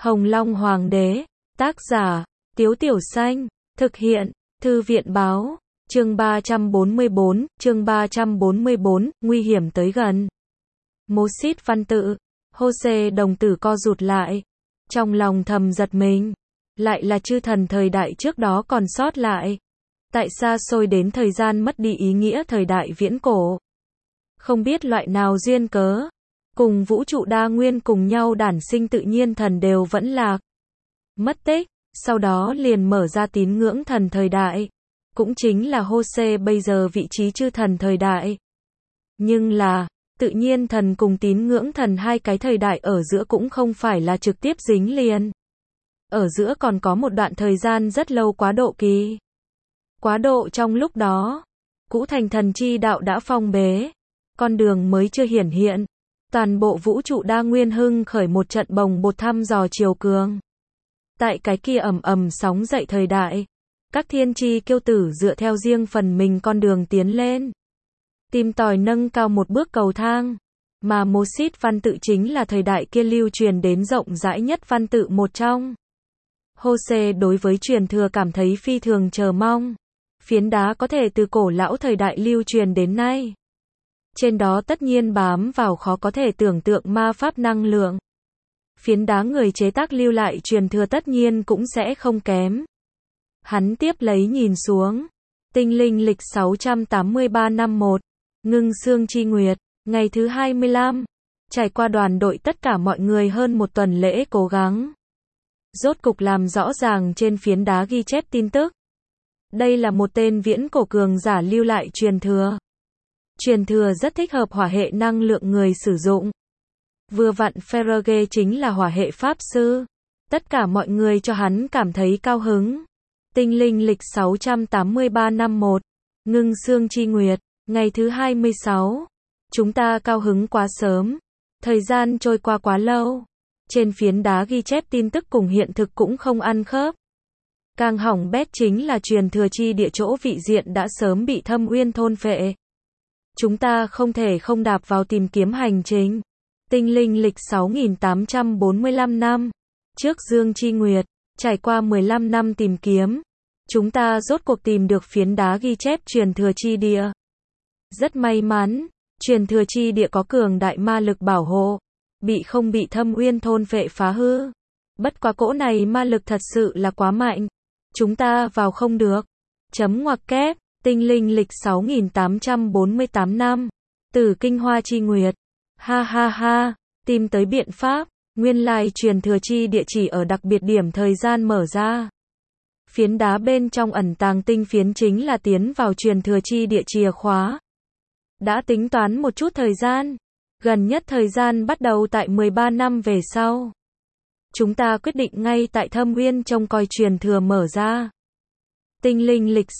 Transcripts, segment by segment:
Hồng Long Hoàng đế, tác giả, Tiếu Tiểu Xanh, thực hiện, Thư viện báo, chương 344, nguy hiểm tới gần. Mô xít văn tự, Jose đồng tử co rụt lại, trong lòng thầm giật mình, lại là chư thần thời đại trước đó còn sót lại. Tại xa xôi đến thời gian mất đi ý nghĩa thời đại viễn cổ. Không biết loại nào duyên cớ, cùng vũ trụ đa nguyên cùng nhau đản sinh tự nhiên thần đều vẫn lạc. Mất tích, sau đó liền mở ra tín ngưỡng thần thời đại. Cũng chính là Jose bây giờ vị trí chư thần thời đại. Nhưng là, tự nhiên thần cùng tín ngưỡng thần hai cái thời đại ở giữa cũng không phải là trực tiếp dính liền. Ở giữa còn có một đoạn thời gian rất lâu quá độ kỳ. Quá độ trong lúc đó, cũ thành thần chi đạo đã phong bế, con đường mới chưa hiển hiện, toàn bộ vũ trụ đa nguyên hưng khởi một trận bồng bột thăm dò chiều cường. Tại cái kia ầm ầm sóng dậy thời đại, các thiên chi kiêu tử dựa theo riêng phần mình con đường tiến lên, tìm tòi nâng cao một bước cầu thang, mà mô xít văn tự chính là thời đại kia lưu truyền đến rộng rãi nhất văn tự một trong. Jose đối với truyền thừa cảm thấy phi thường chờ mong. Phiến đá có thể từ cổ lão thời đại lưu truyền đến nay. Trên đó tất nhiên bám vào khó có thể tưởng tượng ma pháp năng lượng. Phiến đá người chế tác lưu lại truyền thừa tất nhiên cũng sẽ không kém. Hắn tiếp lấy nhìn xuống. Tinh linh lịch 683 năm 1. Ngưng sương chi nguyệt. Ngày thứ 25. Trải qua đoàn đội tất cả mọi người hơn một tuần lễ cố gắng. Rốt cục làm rõ ràng trên phiến đá ghi chép tin tức. Đây là một tên viễn cổ cường giả lưu lại truyền thừa. Truyền thừa rất thích hợp hỏa hệ năng lượng người sử dụng. Vừa vặn Ferrage chính là hỏa hệ pháp sư. Tất cả mọi người cho hắn cảm thấy cao hứng. Tinh linh lịch 683 năm 1. Ngưng sương chi nguyệt. Ngày thứ 26. Chúng ta cao hứng quá sớm. Thời gian trôi qua quá lâu. Trên phiến đá ghi chép tin tức cùng hiện thực cũng không ăn khớp. Càng hỏng bét chính là truyền thừa chi địa chỗ vị diện đã sớm bị thâm uyên thôn phệ. Chúng ta không thể không đạp vào tìm kiếm hành trình. Tinh linh lịch 6845 năm. Trước Dương Chi Nguyệt, trải qua 15 năm tìm kiếm. Chúng ta rốt cuộc tìm được phiến đá ghi chép truyền thừa chi địa. Rất may mắn, truyền thừa chi địa có cường đại ma lực bảo hộ. Không bị thâm uyên thôn phệ phá hư. Bất quá cỗ này ma lực thật sự là quá mạnh. Chúng ta vào không được. Chấm ngoặc kép, tinh linh lịch 6848 năm. Tử Kinh Hoa Chi Nguyệt. Ha ha ha, tìm tới biện pháp. Nguyên lai truyền thừa chi địa chỉ ở đặc biệt điểm thời gian mở ra. Phiến đá bên trong ẩn tàng tinh phiến chính là tiến vào truyền thừa chi địa chìa khóa. Đã tính toán một chút thời gian. Gần nhất thời gian bắt đầu tại 13 năm về sau. Chúng ta quyết định ngay tại Thâm Uyên trông coi truyền thừa mở ra. Tinh linh lịch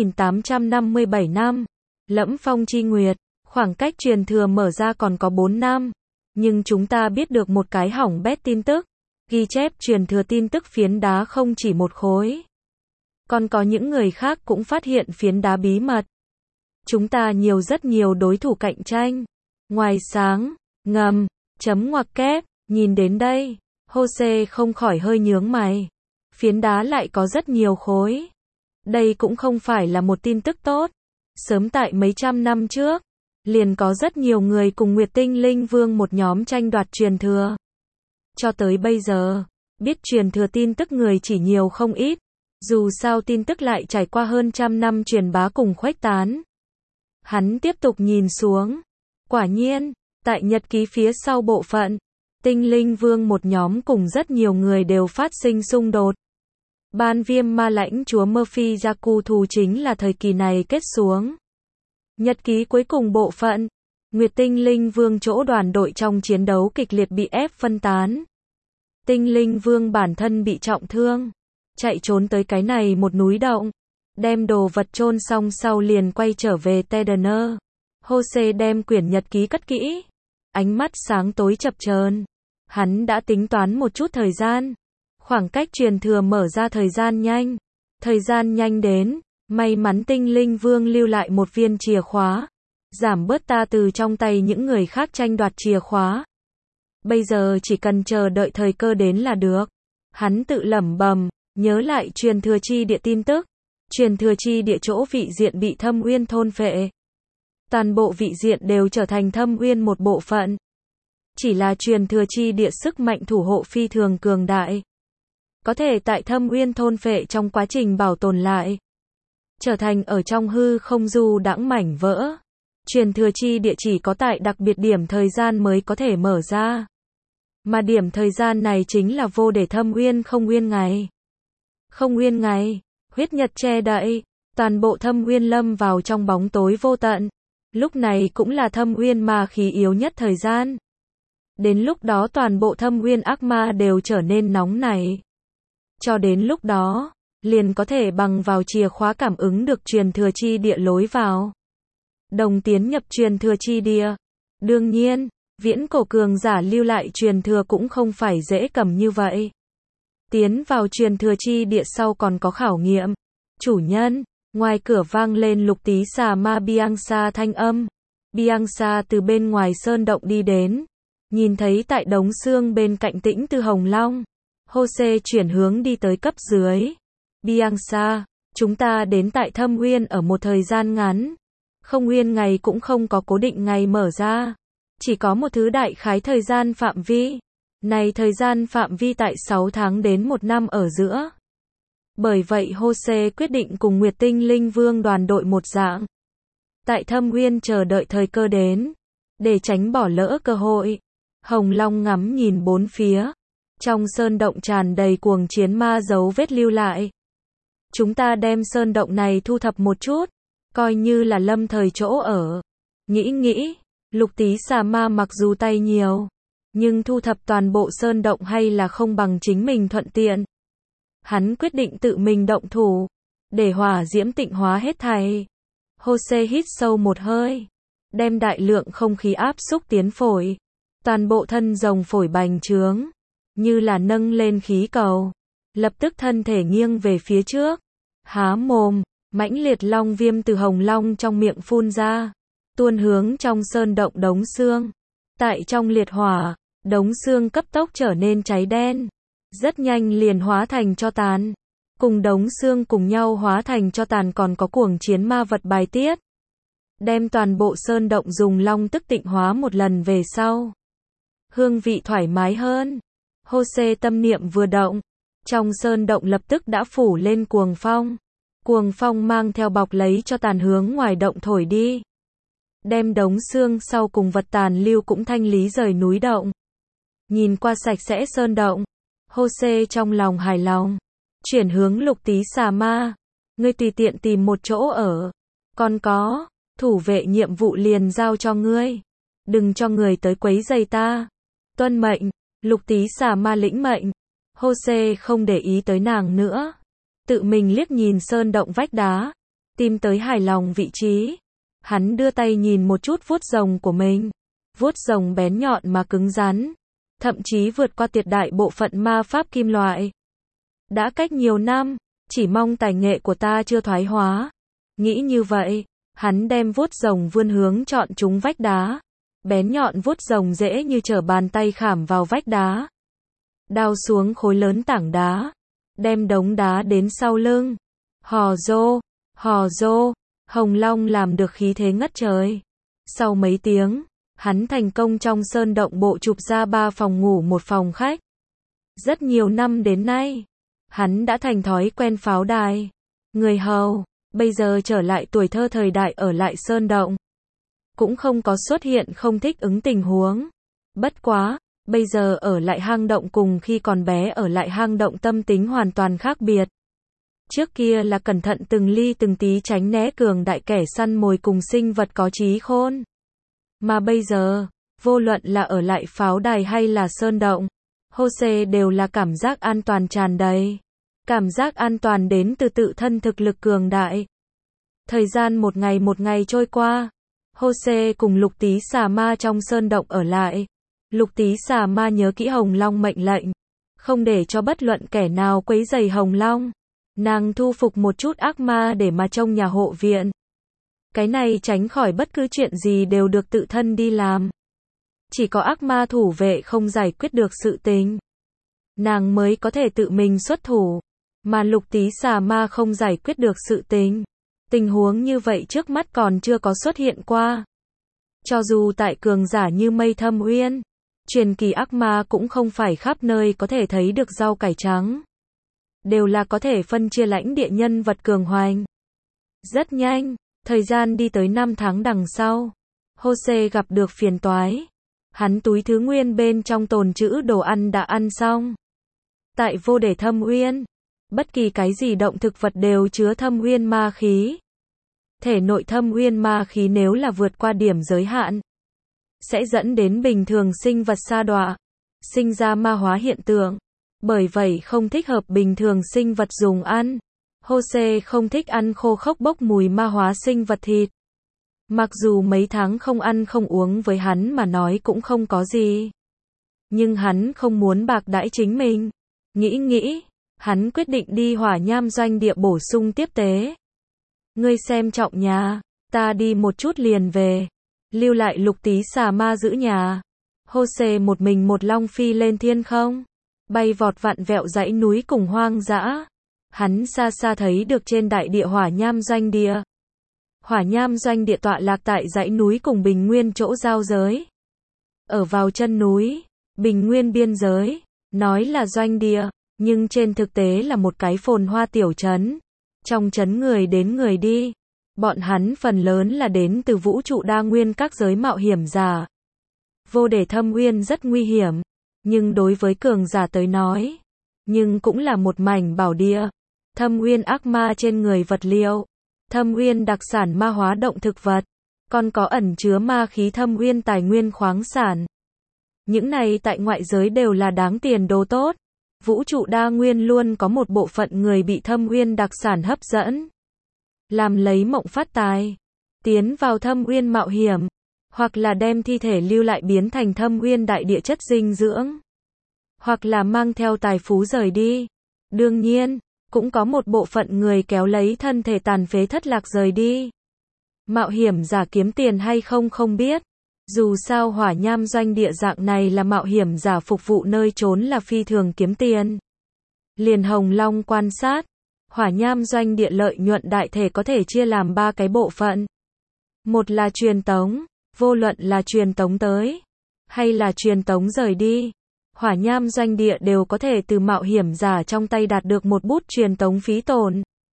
6857 năm. Lẫm Phong Chi Nguyệt. Khoảng cách truyền thừa mở ra còn có 4 năm. Nhưng chúng ta biết được một cái hỏng bét tin tức. Ghi chép truyền thừa tin tức phiến đá không chỉ một khối. Còn có những người khác cũng phát hiện phiến đá bí mật. Chúng ta rất nhiều đối thủ cạnh tranh. Ngoài sáng, ngầm, chấm ngoặc kép, nhìn đến đây. Jose không khỏi hơi nhướng mày. Phiến đá lại có rất nhiều khối. Đây cũng không phải là một tin tức tốt. Sớm tại mấy trăm năm trước, liền có rất nhiều người cùng Nguyệt Tinh Linh Vương một nhóm tranh đoạt truyền thừa. Cho tới bây giờ, biết truyền thừa tin tức người chỉ nhiều không ít. Dù sao tin tức lại trải qua hơn trăm năm truyền bá cùng khuếch tán. Hắn tiếp tục nhìn xuống. Quả nhiên, tại nhật ký phía sau bộ phận, Tinh Linh Vương một nhóm cùng rất nhiều người đều phát sinh xung đột. Ban viêm ma lãnh chúa Murphy Yaku thù chính là thời kỳ này kết xuống. Nhật ký cuối cùng bộ phận, Nguyệt Tinh Linh Vương chỗ đoàn đội trong chiến đấu kịch liệt bị ép phân tán. Tinh Linh Vương bản thân bị trọng thương, chạy trốn tới cái này một núi động, đem đồ vật chôn xong sau liền quay trở về Tedener. Jose đem quyển nhật ký cất kỹ, ánh mắt sáng tối chập chờn. Hắn đã tính toán một chút thời gian, khoảng cách truyền thừa mở ra thời gian nhanh đến, may mắn Tinh Linh Vương lưu lại một viên chìa khóa, giảm bớt ta từ trong tay những người khác tranh đoạt chìa khóa. Bây giờ chỉ cần chờ đợi thời cơ đến là được. Hắn tự lẩm bẩm, nhớ lại truyền thừa chi địa tin tức. Truyền thừa chi địa chỗ vị diện bị Thâm Uyên thôn phệ. Toàn bộ vị diện đều trở thành Thâm Uyên một bộ phận. Chỉ là truyền thừa chi địa sức mạnh thủ hộ phi thường cường đại. Có thể tại Thâm Uyên thôn phệ trong quá trình bảo tồn lại. Trở thành ở trong hư không du đãng mảnh vỡ. Truyền thừa chi địa chỉ có tại đặc biệt điểm thời gian mới có thể mở ra. Mà điểm thời gian này chính là vô để Thâm Uyên không uyên ngày. Không uyên ngày, huyết nhật che đậy, toàn bộ Thâm Uyên lâm vào trong bóng tối vô tận. Lúc này cũng là Thâm Uyên ma khí yếu nhất thời gian. Đến lúc đó toàn bộ Thâm Uyên ác ma đều trở nên nóng nảy. Cho đến lúc đó, liền có thể bằng vào chìa khóa cảm ứng được truyền thừa chi địa lối vào. Đồng tiến nhập truyền thừa chi địa. Đương nhiên, viễn cổ cường giả lưu lại truyền thừa cũng không phải dễ cầm như vậy. Tiến vào truyền thừa chi địa sau còn có khảo nghiệm. Chủ nhân, ngoài cửa vang lên Lục Tí Xà Ma Biangsa thanh âm. Biangsa từ bên ngoài sơn động đi đến. Nhìn thấy tại đống xương bên cạnh Tĩnh Tư Hồng Long. Jose chuyển hướng đi tới cấp dưới. Biangsa, chúng ta đến tại Thâm Uyên ở một thời gian ngắn. Không uyên ngày cũng không có cố định ngày mở ra. Chỉ có một thứ đại khái thời gian phạm vi. Này thời gian phạm vi tại 6 tháng đến 1 năm ở giữa. Bởi vậy Jose quyết định cùng Nguyệt Tinh Linh Vương đoàn đội một dạng. Tại Thâm Uyên chờ đợi thời cơ đến. Để tránh bỏ lỡ cơ hội. Hồng Long ngắm nhìn bốn phía. Trong sơn động tràn đầy cuồng chiến ma dấu vết lưu lại. Chúng ta đem sơn động này thu thập một chút. Coi như là lâm thời chỗ ở. Nghĩ, Lục Tí Xà Ma mặc dù tay nhiều. Nhưng thu thập toàn bộ sơn động hay là không bằng chính mình thuận tiện. Hắn quyết định tự mình động thủ. Để hỏa diễm tịnh hóa hết thảy. Jose hít sâu một hơi. Đem đại lượng không khí áp xúc tiến phổi. Toàn bộ thân rồng phổi bành trướng. Như là nâng lên khí cầu. Lập tức thân thể nghiêng về phía trước. Há mồm. Mãnh liệt long viêm từ hồng long trong miệng phun ra. Tuôn hướng trong sơn động đống xương. Tại trong liệt hỏa, đống xương cấp tốc trở nên cháy đen. Rất nhanh liền hóa thành tro tàn. Cùng đống xương cùng nhau hóa thành tro tàn còn có cuồng chiến ma vật bài tiết. Đem toàn bộ sơn động dùng long tức tịnh hóa một lần về sau. Hương vị thoải mái hơn. Jose tâm niệm vừa động. Trong sơn động lập tức đã phủ lên cuồng phong. Cuồng phong mang theo bọc lấy cho tàn hướng ngoài động thổi đi. Đem đống xương sau cùng vật tàn lưu cũng thanh lý rời núi động. Nhìn qua sạch sẽ sơn động. Jose trong lòng hài lòng. Chuyển hướng Lục Tí Xà Ma. Ngươi tùy tiện tìm một chỗ ở. Còn có, thủ vệ nhiệm vụ liền giao cho ngươi. Đừng cho người tới quấy rầy ta. Tuân mệnh, Lục Tí Xà Ma lĩnh mệnh. Jose không để ý tới nàng nữa. Tự mình liếc nhìn sơn động vách đá. Tìm tới hài lòng vị trí. Hắn đưa tay nhìn một chút vuốt rồng của mình. Vuốt rồng bén nhọn mà cứng rắn. Thậm chí vượt qua tuyệt đại bộ phận ma pháp kim loại. Đã cách nhiều năm, chỉ mong tài nghệ của ta chưa thoái hóa. Nghĩ như vậy, hắn đem vuốt rồng vươn hướng chọn chúng vách đá. Bén nhọn vuốt rồng dễ như trở bàn tay khảm vào vách đá. Đào xuống khối lớn tảng đá. Đem đống đá đến sau lưng. Hò rô, Hồng Long làm được khí thế ngất trời. Sau mấy tiếng, hắn thành công trong sơn động bộ chụp ra 3 phòng ngủ một phòng khách. Rất nhiều năm đến nay, hắn đã thành thói quen pháo đài. Người hầu, bây giờ trở lại tuổi thơ thời đại ở lại sơn động. Cũng không có xuất hiện không thích ứng tình huống. Bất quá, bây giờ ở lại hang động cùng khi còn bé ở lại hang động tâm tính hoàn toàn khác biệt. Trước kia là cẩn thận từng ly từng tí tránh né cường đại kẻ săn mồi cùng sinh vật có trí khôn. Mà bây giờ, vô luận là ở lại pháo đài hay là sơn động, Jose đều là cảm giác an toàn tràn đầy. Cảm giác an toàn đến từ tự thân thực lực cường đại. Thời gian một ngày trôi qua, Jose cùng Lục Tí Xà Ma trong sơn động ở lại. Lục Tí Xà Ma nhớ kỹ Hồng Long mệnh lệnh, không để cho bất luận kẻ nào quấy rầy Hồng Long. Nàng thu phục một chút ác ma để mà trông nhà hộ viện. Cái này tránh khỏi bất cứ chuyện gì đều được tự thân đi làm. Chỉ có ác ma thủ vệ không giải quyết được sự tình. nàng mới có thể tự mình xuất thủ, mà Lục Tí Xà Ma không giải quyết được sự tình. Tình huống như vậy trước mắt còn chưa có xuất hiện qua. Cho dù tại cường giả như Mây Thâm Uyên, truyền kỳ ác ma cũng không phải khắp nơi có thể thấy được rau cải trắng. Đều là có thể phân chia lãnh địa nhân vật cường hoành. Rất nhanh, thời gian đi tới 5 tháng đằng sau. Jose gặp được phiền toái. Hắn túi thứ nguyên bên trong tồn trữ đồ ăn đã ăn xong. Tại Vô Để Thâm Uyên, bất kỳ cái gì động thực vật đều chứa thâm uyên ma khí. Thể nội thâm uyên ma khí nếu là vượt qua điểm giới hạn, sẽ dẫn đến bình thường sinh vật sa đọa, sinh ra ma hóa hiện tượng. Bởi vậy không thích hợp bình thường sinh vật dùng ăn. Jose không thích ăn khô khốc bốc mùi ma hóa sinh vật thịt. Mặc dù mấy tháng không ăn không uống với hắn mà nói cũng không có gì. Nhưng hắn không muốn bạc đãi chính mình. Nghĩ, hắn quyết định đi Hỏa Nham doanh địa bổ sung tiếp tế. Ngươi xem trọng nhà, ta đi một chút liền về. Lưu lại Lục Tí Xà Ma giữ nhà. Jose một mình một long phi lên thiên không. Bay vọt vặn vẹo dãy núi cùng hoang dã. Hắn xa xa thấy được trên đại địa Hỏa Nham doanh địa. Hỏa Nham doanh địa tọa lạc tại dãy núi cùng Bình Nguyên chỗ giao giới. Ở vào chân núi, Bình Nguyên biên giới, nói là doanh địa, nhưng trên thực tế là một cái phồn hoa tiểu trấn. Trong trấn người đến người đi, bọn hắn phần lớn là đến từ vũ trụ đa nguyên các giới mạo hiểm giả. Vô Để Thâm Uyên rất nguy hiểm, nhưng đối với cường giả tới nói, nhưng cũng là một mảnh bảo địa. Thâm Uyên ác ma trên người vật liệu, Thâm Uyên đặc sản ma hóa động thực vật, còn có ẩn chứa ma khí Thâm Uyên tài nguyên khoáng sản. Những này tại ngoại giới đều là đáng tiền đồ tốt. Vũ trụ đa nguyên luôn có một bộ phận người bị Thâm Uyên đặc sản hấp dẫn, làm lấy mộng phát tài, tiến vào Thâm Uyên mạo hiểm, hoặc là đem thi thể lưu lại biến thành Thâm Uyên đại địa chất dinh dưỡng, hoặc là mang theo tài phú rời đi. Đương nhiên, cũng có một bộ phận người kéo lấy thân thể tàn phế thất lạc rời đi. Mạo hiểm giả kiếm tiền hay không không biết. Dù sao Hỏa Nham doanh địa dạng này là mạo hiểm giả phục vụ nơi trốn là phi thường kiếm tiền. Liền Hồng Long quan sát, Hỏa Nham doanh địa lợi nhuận đại thể có thể chia làm 3 cái bộ phận. Một là truyền tống, vô luận là truyền tống tới, hay là truyền tống rời đi. Hỏa Nham doanh địa đều có thể từ mạo hiểm giả trong tay đạt được một bút truyền tống phí tổn.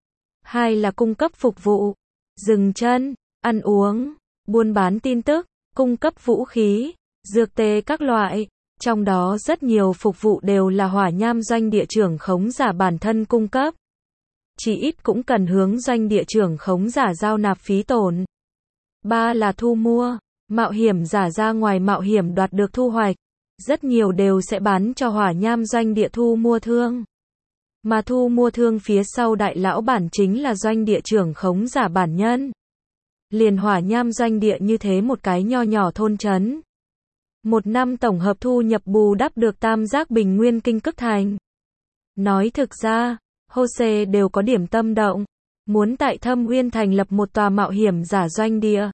Hai là cung cấp phục vụ, dừng chân, ăn uống, buôn bán tin tức, cung cấp vũ khí, dược tề các loại. Trong đó rất nhiều phục vụ đều là Hỏa Nham doanh địa trưởng khống giả bản thân cung cấp. Chỉ ít cũng cần hướng doanh địa trưởng khống giả giao nạp phí tổn. Ba là thu mua, mạo hiểm giả ra ngoài mạo hiểm đoạt được thu hoạch. Rất nhiều đều sẽ bán cho Hỏa Nham doanh địa thu mua thương. Mà thu mua thương phía sau đại lão bản chính là doanh địa trưởng khống giả bản nhân. Liền Hỏa Nham doanh địa như thế một cái nho nhỏ thôn trấn. Một năm tổng hợp thu nhập bù đắp được tam giác bình nguyên kinh cức thành. Nói thực ra, Jose đều có điểm tâm động. Muốn tại Thâm Uyên thành lập một tòa mạo hiểm giả doanh địa.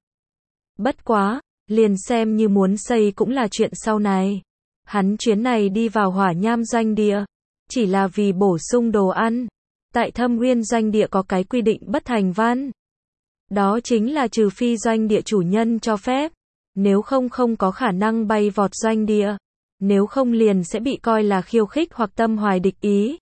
Bất quá, liền xem như muốn xây cũng là chuyện sau này. Hắn chuyến này đi vào Hỏa Nham doanh địa, chỉ là vì bổ sung đồ ăn. Tại Thâm Uyên doanh địa có cái quy định bất thành văn. Đó chính là trừ phi doanh địa chủ nhân cho phép, nếu không không có khả năng bay vọt doanh địa, nếu không liền sẽ bị coi là khiêu khích hoặc tâm hoài địch ý.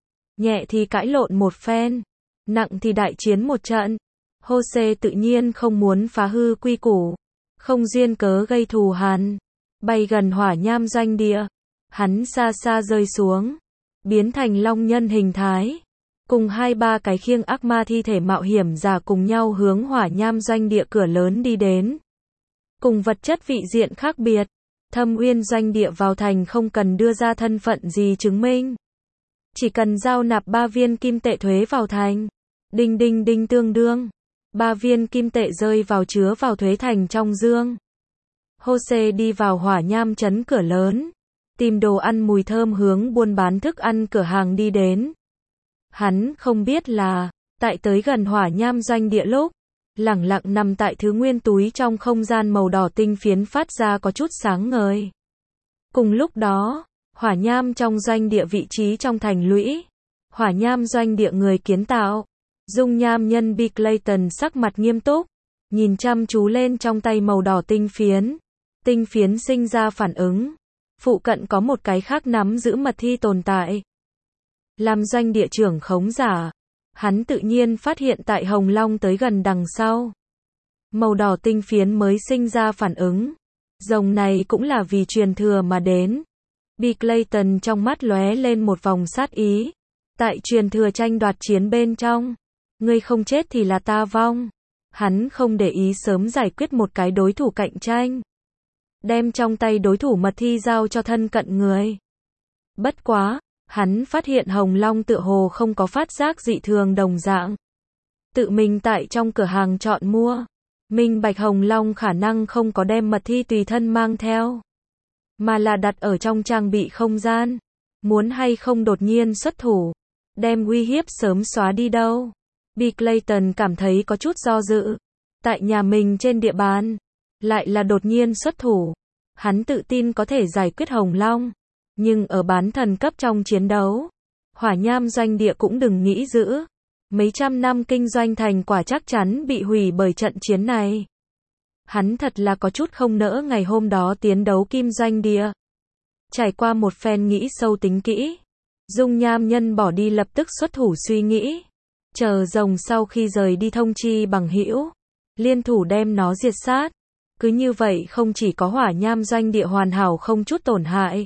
Nhẹ thì cãi lộn một phen, nặng thì đại chiến một trận. Jose tự nhiên không muốn phá hư quy củ, không duyên cớ gây thù hằn. Bay gần Hỏa Nham doanh địa, hắn xa xa rơi xuống, biến thành long nhân hình thái. Cùng 2-3 cái khiêng ác ma thi thể mạo hiểm giả cùng nhau hướng Hỏa Nham doanh địa cửa lớn đi đến. Cùng vật chất vị diện khác biệt, Thâm Uyên doanh địa vào thành không cần đưa ra thân phận gì chứng minh. Chỉ cần giao nạp 3 viên kim tệ thuế vào thành. Đinh đinh đinh tương đương. 3 viên kim tệ rơi vào chứa vào thuế thành trong dương. Jose đi vào Hỏa Nham trấn cửa lớn. Tìm đồ ăn mùi thơm hướng buôn bán thức ăn cửa hàng đi đến. Hắn không biết là, tại tới gần Hỏa Nham doanh địa lúc, lẳng lặng nằm tại thứ nguyên túi trong không gian màu đỏ tinh phiến phát ra có chút sáng ngời. Cùng lúc đó, Hỏa nham trong doanh địa vị trí trong thành lũy. Hỏa nham doanh địa người kiến tạo. Dung nham nhân Bill Clayton sắc mặt nghiêm túc, nhìn chăm chú lên trong tay màu đỏ tinh phiến. Tinh phiến sinh ra phản ứng. Phụ cận có một cái khác nắm giữ mật thi tồn tại. Làm doanh địa trưởng khống giả, hắn tự nhiên phát hiện tại Hồng Long tới gần đằng sau. Màu đỏ tinh phiến mới sinh ra phản ứng. Rồng này cũng là vì truyền thừa mà đến. Bill Clayton trong mắt lóe lên một vòng sát ý. Tại truyền thừa tranh đoạt chiến bên trong, ngươi không chết thì là ta vong. Hắn không để ý sớm giải quyết một cái đối thủ cạnh tranh. Đem trong tay đối thủ mật thi giao cho thân cận người. Bất quá, hắn phát hiện Hồng Long tựa hồ không có phát giác dị thường đồng dạng. Tự mình tại trong cửa hàng chọn mua. Minh bạch Hồng Long khả năng không có đem mật thi tùy thân mang theo, mà là đặt ở trong trang bị không gian. Muốn hay không đột nhiên xuất thủ, đem uy hiếp sớm xóa đi đâu. Bill Clayton cảm thấy có chút do dự. Tại nhà mình trên địa bàn, lại là đột nhiên xuất thủ. Hắn tự tin có thể giải quyết Hồng Long. Nhưng ở bán thần cấp trong chiến đấu, hỏa nham doanh địa cũng đừng nghĩ giữ. Mấy trăm năm kinh doanh thành quả chắc chắn bị hủy bởi trận chiến này. Hắn thật là có chút không nỡ ngày hôm đó tiến đấu kim doanh địa. Trải qua một phen nghĩ sâu tính kỹ, Dung nham nhân bỏ đi lập tức xuất thủ suy nghĩ. Chờ rồng sau khi rời đi thông chi bằng hữu, liên thủ đem nó diệt sát. Cứ như vậy không chỉ có hỏa nham doanh địa hoàn hảo không chút tổn hại.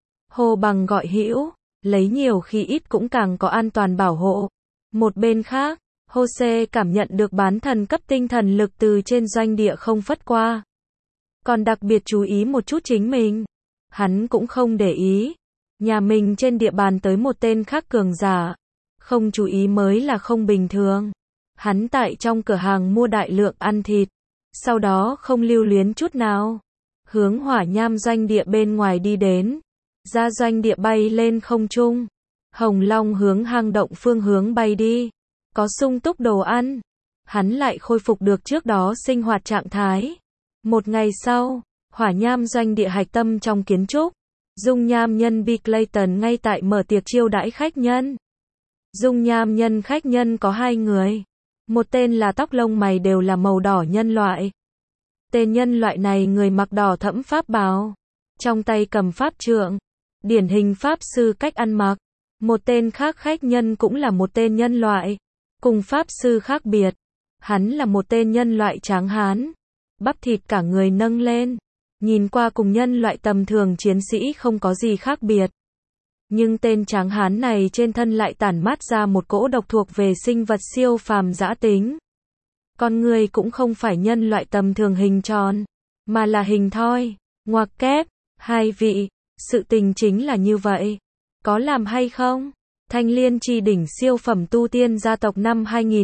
Hô bằng gọi hữu, lấy nhiều khi ít cũng càng có an toàn bảo hộ. Một bên khác, Jose cảm nhận được bán thần cấp tinh thần lực từ trên doanh địa không phất qua. Còn đặc biệt chú ý một chút chính mình. Hắn cũng không để ý. Nhà mình trên địa bàn tới một tên khác cường giả. Không chú ý mới là không bình thường. Hắn tại trong cửa hàng mua đại lượng ăn thịt. Sau đó không lưu luyến chút nào. Hướng hỏa nham doanh địa bên ngoài đi đến. Ra doanh địa bay lên không trung. Hồng Long hướng hang động phương hướng bay đi. Có sung túc đồ ăn. Hắn lại khôi phục được trước đó sinh hoạt trạng thái. Một ngày sau, hỏa nham doanh địa hạch tâm trong kiến trúc. Dung nham nhân Bill Clayton ngay tại mở tiệc chiêu đãi khách nhân. Dung nham nhân khách nhân có 2 người. Một tên là tóc lông mày đều là màu đỏ nhân loại. Tên nhân loại này người mặc đỏ thẫm pháp bào. Trong tay cầm pháp trượng. Điển hình pháp sư cách ăn mặc. Một tên khác khách nhân cũng là một tên nhân loại. Cùng pháp sư khác biệt. Hắn là một tên nhân loại tráng hán. Bắp thịt cả người nâng lên. Nhìn qua cùng nhân loại tầm thường chiến sĩ không có gì khác biệt. Nhưng tên tráng hán này trên thân lại tản mát ra một cỗ độc thuộc về sinh vật siêu phàm dã tính. Con người cũng không phải nhân loại tầm thường hình tròn, mà là hình thoi, ngoặc kép. 2 vị, sự tình chính là như vậy. Có làm hay không? Thanh Liên Chi đỉnh siêu phẩm tu tiên gia tộc năm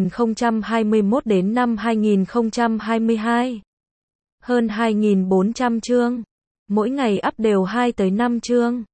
2021 đến năm 2022. Hơn 2.400 chương. Mỗi ngày up đều 2 tới 5 chương.